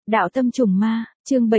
Đạo tâm trùng ma, chương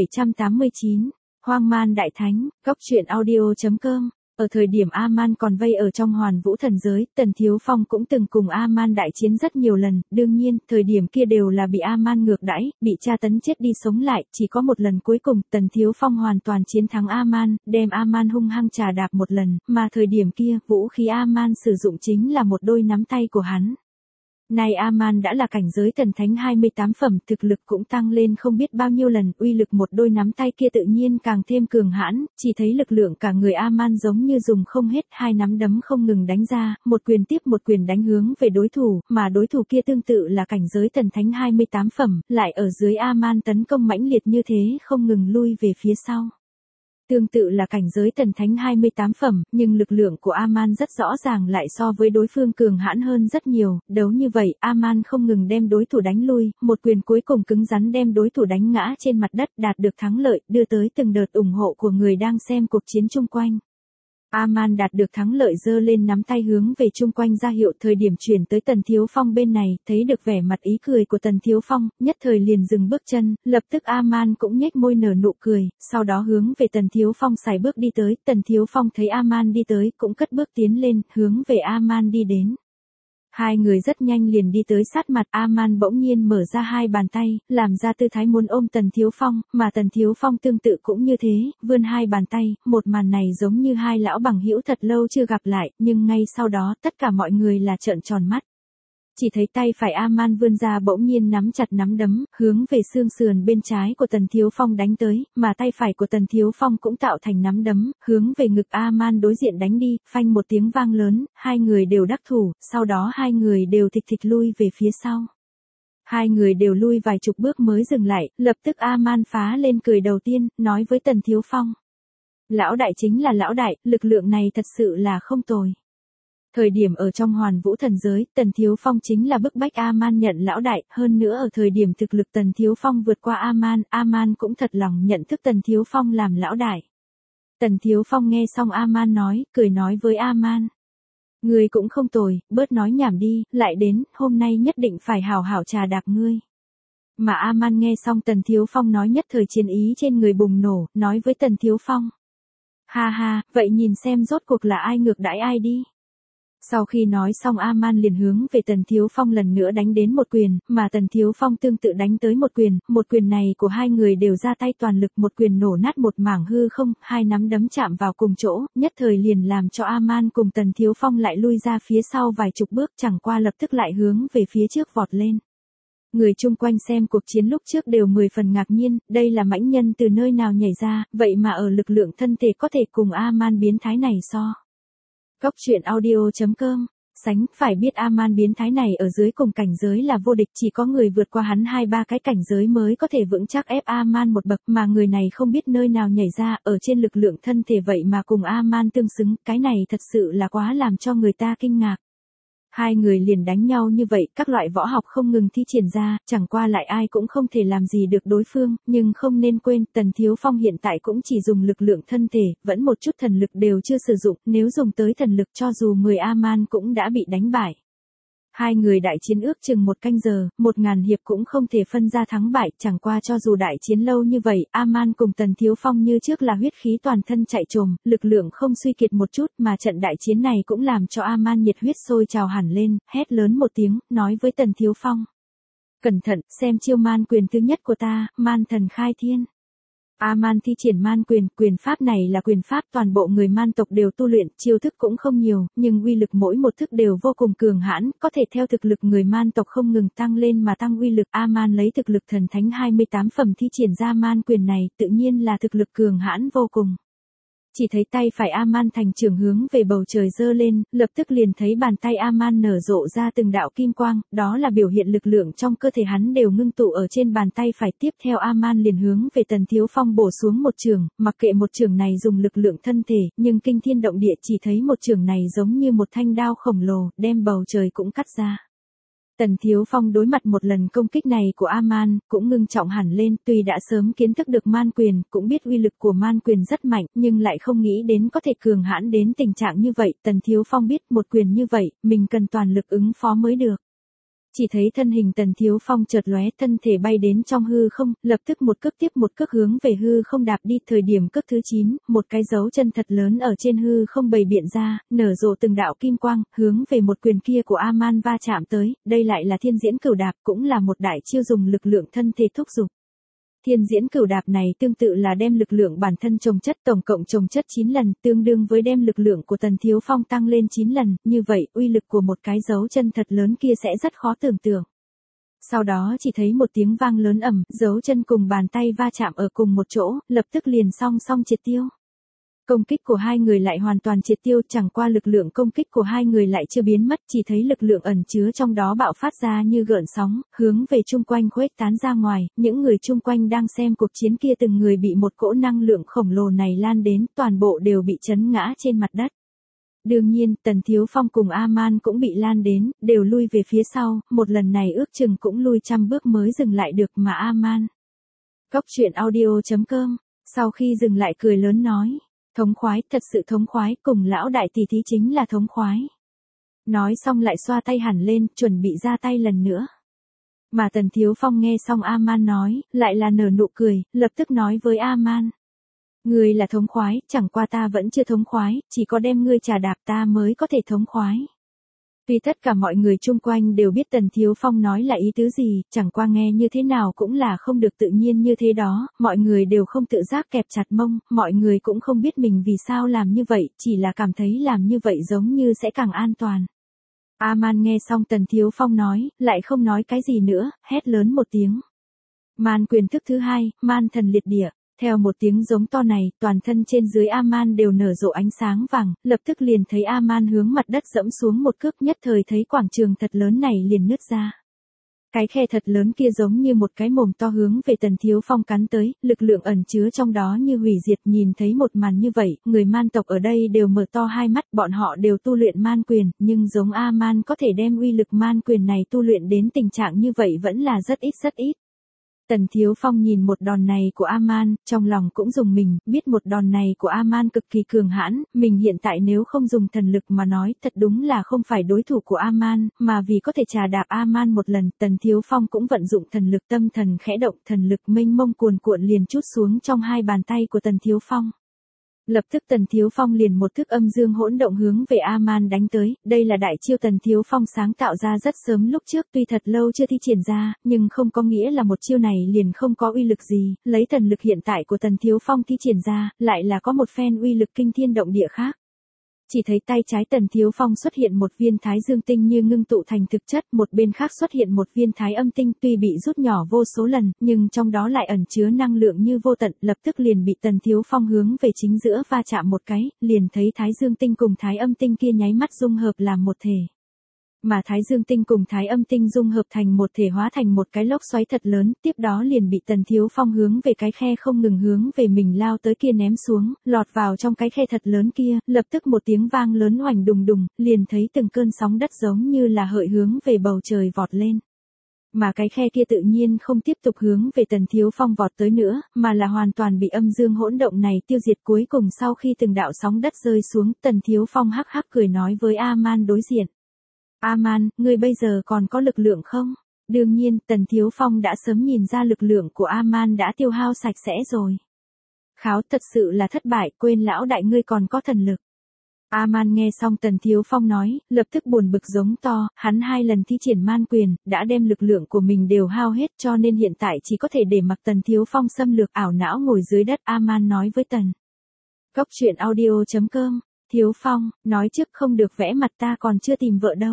789, Hoang man đại thánh, góc truyện audio.com. Ở thời điểm A-man còn vây ở trong Hoàn Vũ thần giới, Tần Thiếu Phong cũng từng cùng A-man đại chiến rất nhiều lần, đương nhiên, thời điểm kia đều là bị A-man ngược đãi, bị tra tấn chết đi sống lại, chỉ có một lần cuối cùng, Tần Thiếu Phong hoàn toàn chiến thắng A-man, đem A-man hung hăng trà đạp một lần, mà thời điểm kia, vũ khí A-man sử dụng chính là một đôi nắm tay của hắn. Nay A-man đã là cảnh giới thần thánh 28 phẩm, thực lực cũng tăng lên không biết bao nhiêu lần, uy lực một đôi nắm tay kia tự nhiên càng thêm cường hãn, chỉ thấy lực lượng cả người A-man giống như dùng không hết, hai nắm đấm không ngừng đánh ra, một quyền tiếp một quyền đánh hướng về đối thủ, mà đối thủ kia tương tự là cảnh giới thần thánh 28 phẩm, lại ở dưới A-man tấn công mãnh liệt như thế không ngừng lui về phía sau. Tương tự là cảnh giới thần thánh 28 phẩm, nhưng lực lượng của A-man rất rõ ràng lại so với đối phương cường hãn hơn rất nhiều, đấu như vậy, A-man không ngừng đem đối thủ đánh lui, một quyền cuối cùng cứng rắn đem đối thủ đánh ngã trên mặt đất, đạt được thắng lợi, đưa tới từng đợt ủng hộ của người đang xem cuộc chiến chung quanh. A-man đạt được thắng lợi giơ lên nắm tay hướng về chung quanh ra hiệu, thời điểm chuyển tới Tần Thiếu Phong bên này, thấy được vẻ mặt ý cười của Tần Thiếu Phong, nhất thời liền dừng bước chân, lập tức A-man cũng nhếch môi nở nụ cười, sau đó hướng về Tần Thiếu Phong sải bước đi tới, Tần Thiếu Phong thấy A-man đi tới, cũng cất bước tiến lên, hướng về A-man đi đến. Hai người rất nhanh liền đi tới sát mặt, A-man bỗng nhiên mở ra hai bàn tay, làm ra tư thái muốn ôm Tần Thiếu Phong, mà Tần Thiếu Phong tương tự cũng như thế, vươn hai bàn tay, một màn này giống như hai lão bằng hữu thật lâu chưa gặp lại, nhưng ngay sau đó tất cả mọi người là trợn tròn mắt. Chỉ thấy tay phải A-man vươn ra bỗng nhiên nắm chặt nắm đấm, hướng về xương sườn bên trái của Tần Thiếu Phong đánh tới, mà tay phải của Tần Thiếu Phong cũng tạo thành nắm đấm, hướng về ngực A-man đối diện đánh đi, phanh một tiếng vang lớn, hai người đều đắc thủ, sau đó hai người đều thịch thịch lui về phía sau. Hai người đều lui vài chục bước mới dừng lại, lập tức A-man phá lên cười đầu tiên, nói với Tần Thiếu Phong. Lão đại chính là lão đại, lực lượng này thật sự là không tồi. Thời điểm ở trong Hoàn Vũ thần giới, Tần Thiếu Phong chính là bức bách A-man nhận lão đại, hơn nữa ở thời điểm thực lực Tần Thiếu Phong vượt qua A-man, A-man cũng thật lòng nhận thức Tần Thiếu Phong làm lão đại. Tần Thiếu Phong nghe xong A-man nói, cười nói với A-man. Ngươi cũng không tồi, bớt nói nhảm đi, lại đến, hôm nay nhất định phải hảo hảo trà đạp ngươi. Mà A-man nghe xong Tần Thiếu Phong nói nhất thời chiến ý trên người bùng nổ, nói với Tần Thiếu Phong. Ha ha, vậy nhìn xem rốt cuộc là ai ngược đãi ai đi. Sau khi nói xong A-man liền hướng về Tần Thiếu Phong lần nữa đánh đến một quyền, mà Tần Thiếu Phong tương tự đánh tới một quyền này của hai người đều ra tay toàn lực, một quyền nổ nát một mảng hư không, hai nắm đấm chạm vào cùng chỗ, nhất thời liền làm cho A-man cùng Tần Thiếu Phong lại lui ra phía sau vài chục bước, chẳng qua lập tức lại hướng về phía trước vọt lên. Người chung quanh xem cuộc chiến lúc trước đều 10 phần ngạc nhiên, đây là mãnh nhân từ nơi nào nhảy ra, vậy mà ở lực lượng thân thể có thể cùng A-man biến thái này so. Góc truyện audio.com. Sánh, phải biết A-man biến thái này ở dưới cùng cảnh giới là vô địch, chỉ có người vượt qua hắn 2-3 cái cảnh giới mới có thể vững chắc ép A-man một bậc, mà người này không biết nơi nào nhảy ra, ở trên lực lượng thân thể vậy mà cùng A-man tương xứng, cái này thật sự là quá làm cho người ta kinh ngạc. Hai người liền đánh nhau như vậy, các loại võ học không ngừng thi triển ra, chẳng qua lại ai cũng không thể làm gì được đối phương, nhưng không nên quên, Tần Thiếu Phong hiện tại cũng chỉ dùng lực lượng thân thể, vẫn một chút thần lực đều chưa sử dụng, nếu dùng tới thần lực cho dù 10 A-man cũng đã bị đánh bại. Hai người đại chiến ước chừng 1 canh giờ, 1000 hiệp cũng không thể phân ra thắng bại, chẳng qua cho dù đại chiến lâu như vậy, A-man cùng Tần Thiếu Phong như trước là huyết khí toàn thân chạy trồm, lực lượng không suy kiệt một chút, mà trận đại chiến này cũng làm cho A-man nhiệt huyết sôi trào hẳn lên, hét lớn một tiếng, nói với Tần Thiếu Phong. Cẩn thận, xem chiêu man quyền thứ nhất của ta, man thần khai thiên. A-man thi triển man quyền, quyền pháp này là quyền pháp toàn bộ người man tộc đều tu luyện, chiêu thức cũng không nhiều, nhưng uy lực mỗi một thức đều vô cùng cường hãn, có thể theo thực lực người man tộc không ngừng tăng lên mà tăng uy lực. A-man lấy thực lực thần thánh 28 phẩm thi triển ra man quyền này, tự nhiên là thực lực cường hãn vô cùng. Chỉ thấy tay phải A-man thành trường hướng về bầu trời giơ lên, lập tức liền thấy bàn tay A-man nở rộ ra từng đạo kim quang, đó là biểu hiện lực lượng trong cơ thể hắn đều ngưng tụ ở trên bàn tay phải. Tiếp theo A-man liền hướng về Tần Thiếu Phong bổ xuống một trường, mặc kệ một trường này dùng lực lượng thân thể, nhưng kinh thiên động địa, chỉ thấy một trường này giống như một thanh đao khổng lồ, đem bầu trời cũng cắt ra. Tần Thiếu Phong đối mặt một lần công kích này của A-man, cũng ngưng trọng hẳn lên, tuy đã sớm kiến thức được man quyền, cũng biết uy lực của man quyền rất mạnh, nhưng lại không nghĩ đến có thể cường hãn đến tình trạng như vậy. Tần Thiếu Phong biết một quyền như vậy, mình cần toàn lực ứng phó mới được. Chỉ thấy thân hình Tần Thiếu Phong chợt lóe, thân thể bay đến trong hư không, lập tức một cước tiếp một cước hướng về hư không đạp đi. Thời điểm cước thứ 9, một cái dấu chân thật lớn ở trên hư không bày biện ra, nở rộ từng đạo kim quang, hướng về một quyền kia của A-man va chạm tới. Đây lại là Thiên Diễn Cửu Đạp, cũng là một đại chiêu dùng lực lượng thân thể thúc giục. Thiên Diễn Cửu Đạp này tương tự là đem lực lượng bản thân chồng chất, tổng cộng chồng chất 9 lần, tương đương với đem lực lượng của Tần Thiếu Phong tăng lên 9 lần, như vậy uy lực của một cái dấu chân thật lớn kia sẽ rất khó tưởng tượng. Sau đó chỉ thấy một tiếng vang lớn ầm, dấu chân cùng bàn tay va chạm ở cùng một chỗ, lập tức liền song song triệt tiêu. Công kích của hai người lại hoàn toàn triệt tiêu, chẳng qua lực lượng công kích của hai người lại chưa biến mất, chỉ thấy lực lượng ẩn chứa trong đó bạo phát ra như gợn sóng, hướng về chung quanh khuếch tán ra ngoài, những người chung quanh đang xem cuộc chiến kia từng người bị một cỗ năng lượng khổng lồ này lan đến, toàn bộ đều bị chấn ngã trên mặt đất. Đương nhiên, Tần Thiếu Phong cùng A-man cũng bị lan đến, đều lui về phía sau, một lần này ước chừng cũng lui 100 bước mới dừng lại được mà A-man. Cốc truyện audio.com, sau khi dừng lại cười lớn nói. Thống khoái, thật sự thống khoái, cùng lão đại tỷ thí chính là thống khoái. Nói xong lại xoa tay hẳn lên, chuẩn bị ra tay lần nữa. Mà Tần Thiếu Phong nghe xong A-man nói, lại là nở nụ cười, lập tức nói với A-man. Ngươi là thống khoái, chẳng qua ta vẫn chưa thống khoái, chỉ có đem ngươi trà đạp ta mới có thể thống khoái. Tuy tất cả mọi người chung quanh đều biết Tần Thiếu Phong nói là ý tứ gì, chẳng qua nghe như thế nào cũng là không được tự nhiên như thế đó, mọi người đều không tự giác kẹp chặt mông, mọi người cũng không biết mình vì sao làm như vậy, chỉ là cảm thấy làm như vậy giống như sẽ càng an toàn. A-man nghe xong Tần Thiếu Phong nói, lại không nói cái gì nữa, hét lớn một tiếng. Man quyền thức thứ 2, man thần liệt địa. Theo một tiếng giống to này, toàn thân trên dưới A-man đều nở rộ ánh sáng vàng, lập tức liền thấy A-man hướng mặt đất dẫm xuống một cước, nhất thời thấy quảng trường thật lớn này liền nứt ra. Cái khe thật lớn kia giống như một cái mồm to hướng về Tần Thiếu Phong cắn tới, lực lượng ẩn chứa trong đó như hủy diệt. Nhìn thấy một màn như vậy, người man tộc ở đây đều mở to hai mắt, bọn họ đều tu luyện man quyền, nhưng giống A-man có thể đem uy lực man quyền này tu luyện đến tình trạng như vậy vẫn là rất ít. Tần Thiếu Phong nhìn một đòn này của A-man, trong lòng cũng dùng mình, biết một đòn này của A-man cực kỳ cường hãn, mình hiện tại nếu không dùng thần lực mà nói, thật đúng là không phải đối thủ của A-man, mà vì có thể trà đạp A-man một lần, Tần Thiếu Phong cũng vận dụng thần lực, tâm thần khẽ động, thần lực mênh mông cuồn cuộn liền trút xuống trong hai bàn tay của Tần Thiếu Phong. Lập tức Tần Thiếu Phong liền một thức âm dương hỗn động hướng về A-man đánh tới, đây là đại chiêu Tần Thiếu Phong sáng tạo ra rất sớm lúc trước, tuy thật lâu chưa thi triển ra, nhưng không có nghĩa là một chiêu này liền không có uy lực gì, lấy thần lực hiện tại của Tần Thiếu Phong thi triển ra, lại là có một phen uy lực kinh thiên động địa khác. Chỉ thấy tay trái Tần Thiếu Phong xuất hiện một viên thái dương tinh như ngưng tụ thành thực chất, một bên khác xuất hiện một viên thái âm tinh tuy bị rút nhỏ vô số lần, nhưng trong đó lại ẩn chứa năng lượng như vô tận, lập tức liền bị Tần Thiếu Phong hướng về chính giữa va chạm một cái, liền thấy thái dương tinh cùng thái âm tinh kia nháy mắt dung hợp làm một thể. Mà thái dương tinh cùng thái âm tinh dung hợp thành một thể hóa thành một cái lốc xoáy thật lớn, tiếp đó liền bị Tần Thiếu Phong hướng về cái khe không ngừng hướng về mình lao tới kia ném xuống, lọt vào trong cái khe thật lớn kia, lập tức một tiếng vang lớn oành đùng đùng, liền thấy từng cơn sóng đất giống như là hợi hướng về bầu trời vọt lên. Mà cái khe kia tự nhiên không tiếp tục hướng về Tần Thiếu Phong vọt tới nữa, mà là hoàn toàn bị âm dương hỗn động này tiêu diệt. Cuối cùng sau khi từng đạo sóng đất rơi xuống, Tần Thiếu Phong hắc hắc cười nói với A-man đối diện. A-man, ngươi bây giờ còn có lực lượng không? Đương nhiên, Tần Thiếu Phong đã sớm nhìn ra lực lượng của A-man đã tiêu hao sạch sẽ rồi. Kháo, thật sự là thất bại, quên lão đại ngươi còn có thần lực. A-man nghe xong Tần Thiếu Phong nói, lập tức buồn bực giống to, hắn 2 lần thi triển man quyền, đã đem lực lượng của mình đều hao hết, cho nên hiện tại chỉ có thể để mặc Tần Thiếu Phong xâm lược, ảo não ngồi dưới đất. A-man nói với Tần. Cốc truyện audio.com, Thiếu Phong, nói trước không được vẽ mặt, ta còn chưa tìm vợ đâu.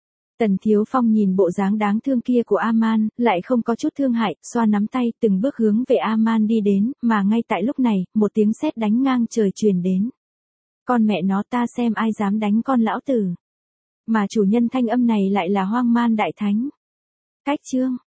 Tần Thiếu Phong nhìn bộ dáng đáng thương kia của A-man, lại không có chút thương hại, xoa nắm tay, từng bước hướng về A-man đi đến, mà ngay tại lúc này, một tiếng sét đánh ngang trời truyền đến. Con mẹ nó, ta xem ai dám đánh con lão tử. Mà chủ nhân thanh âm này lại là Hoang Man Đại Thánh. Cách chương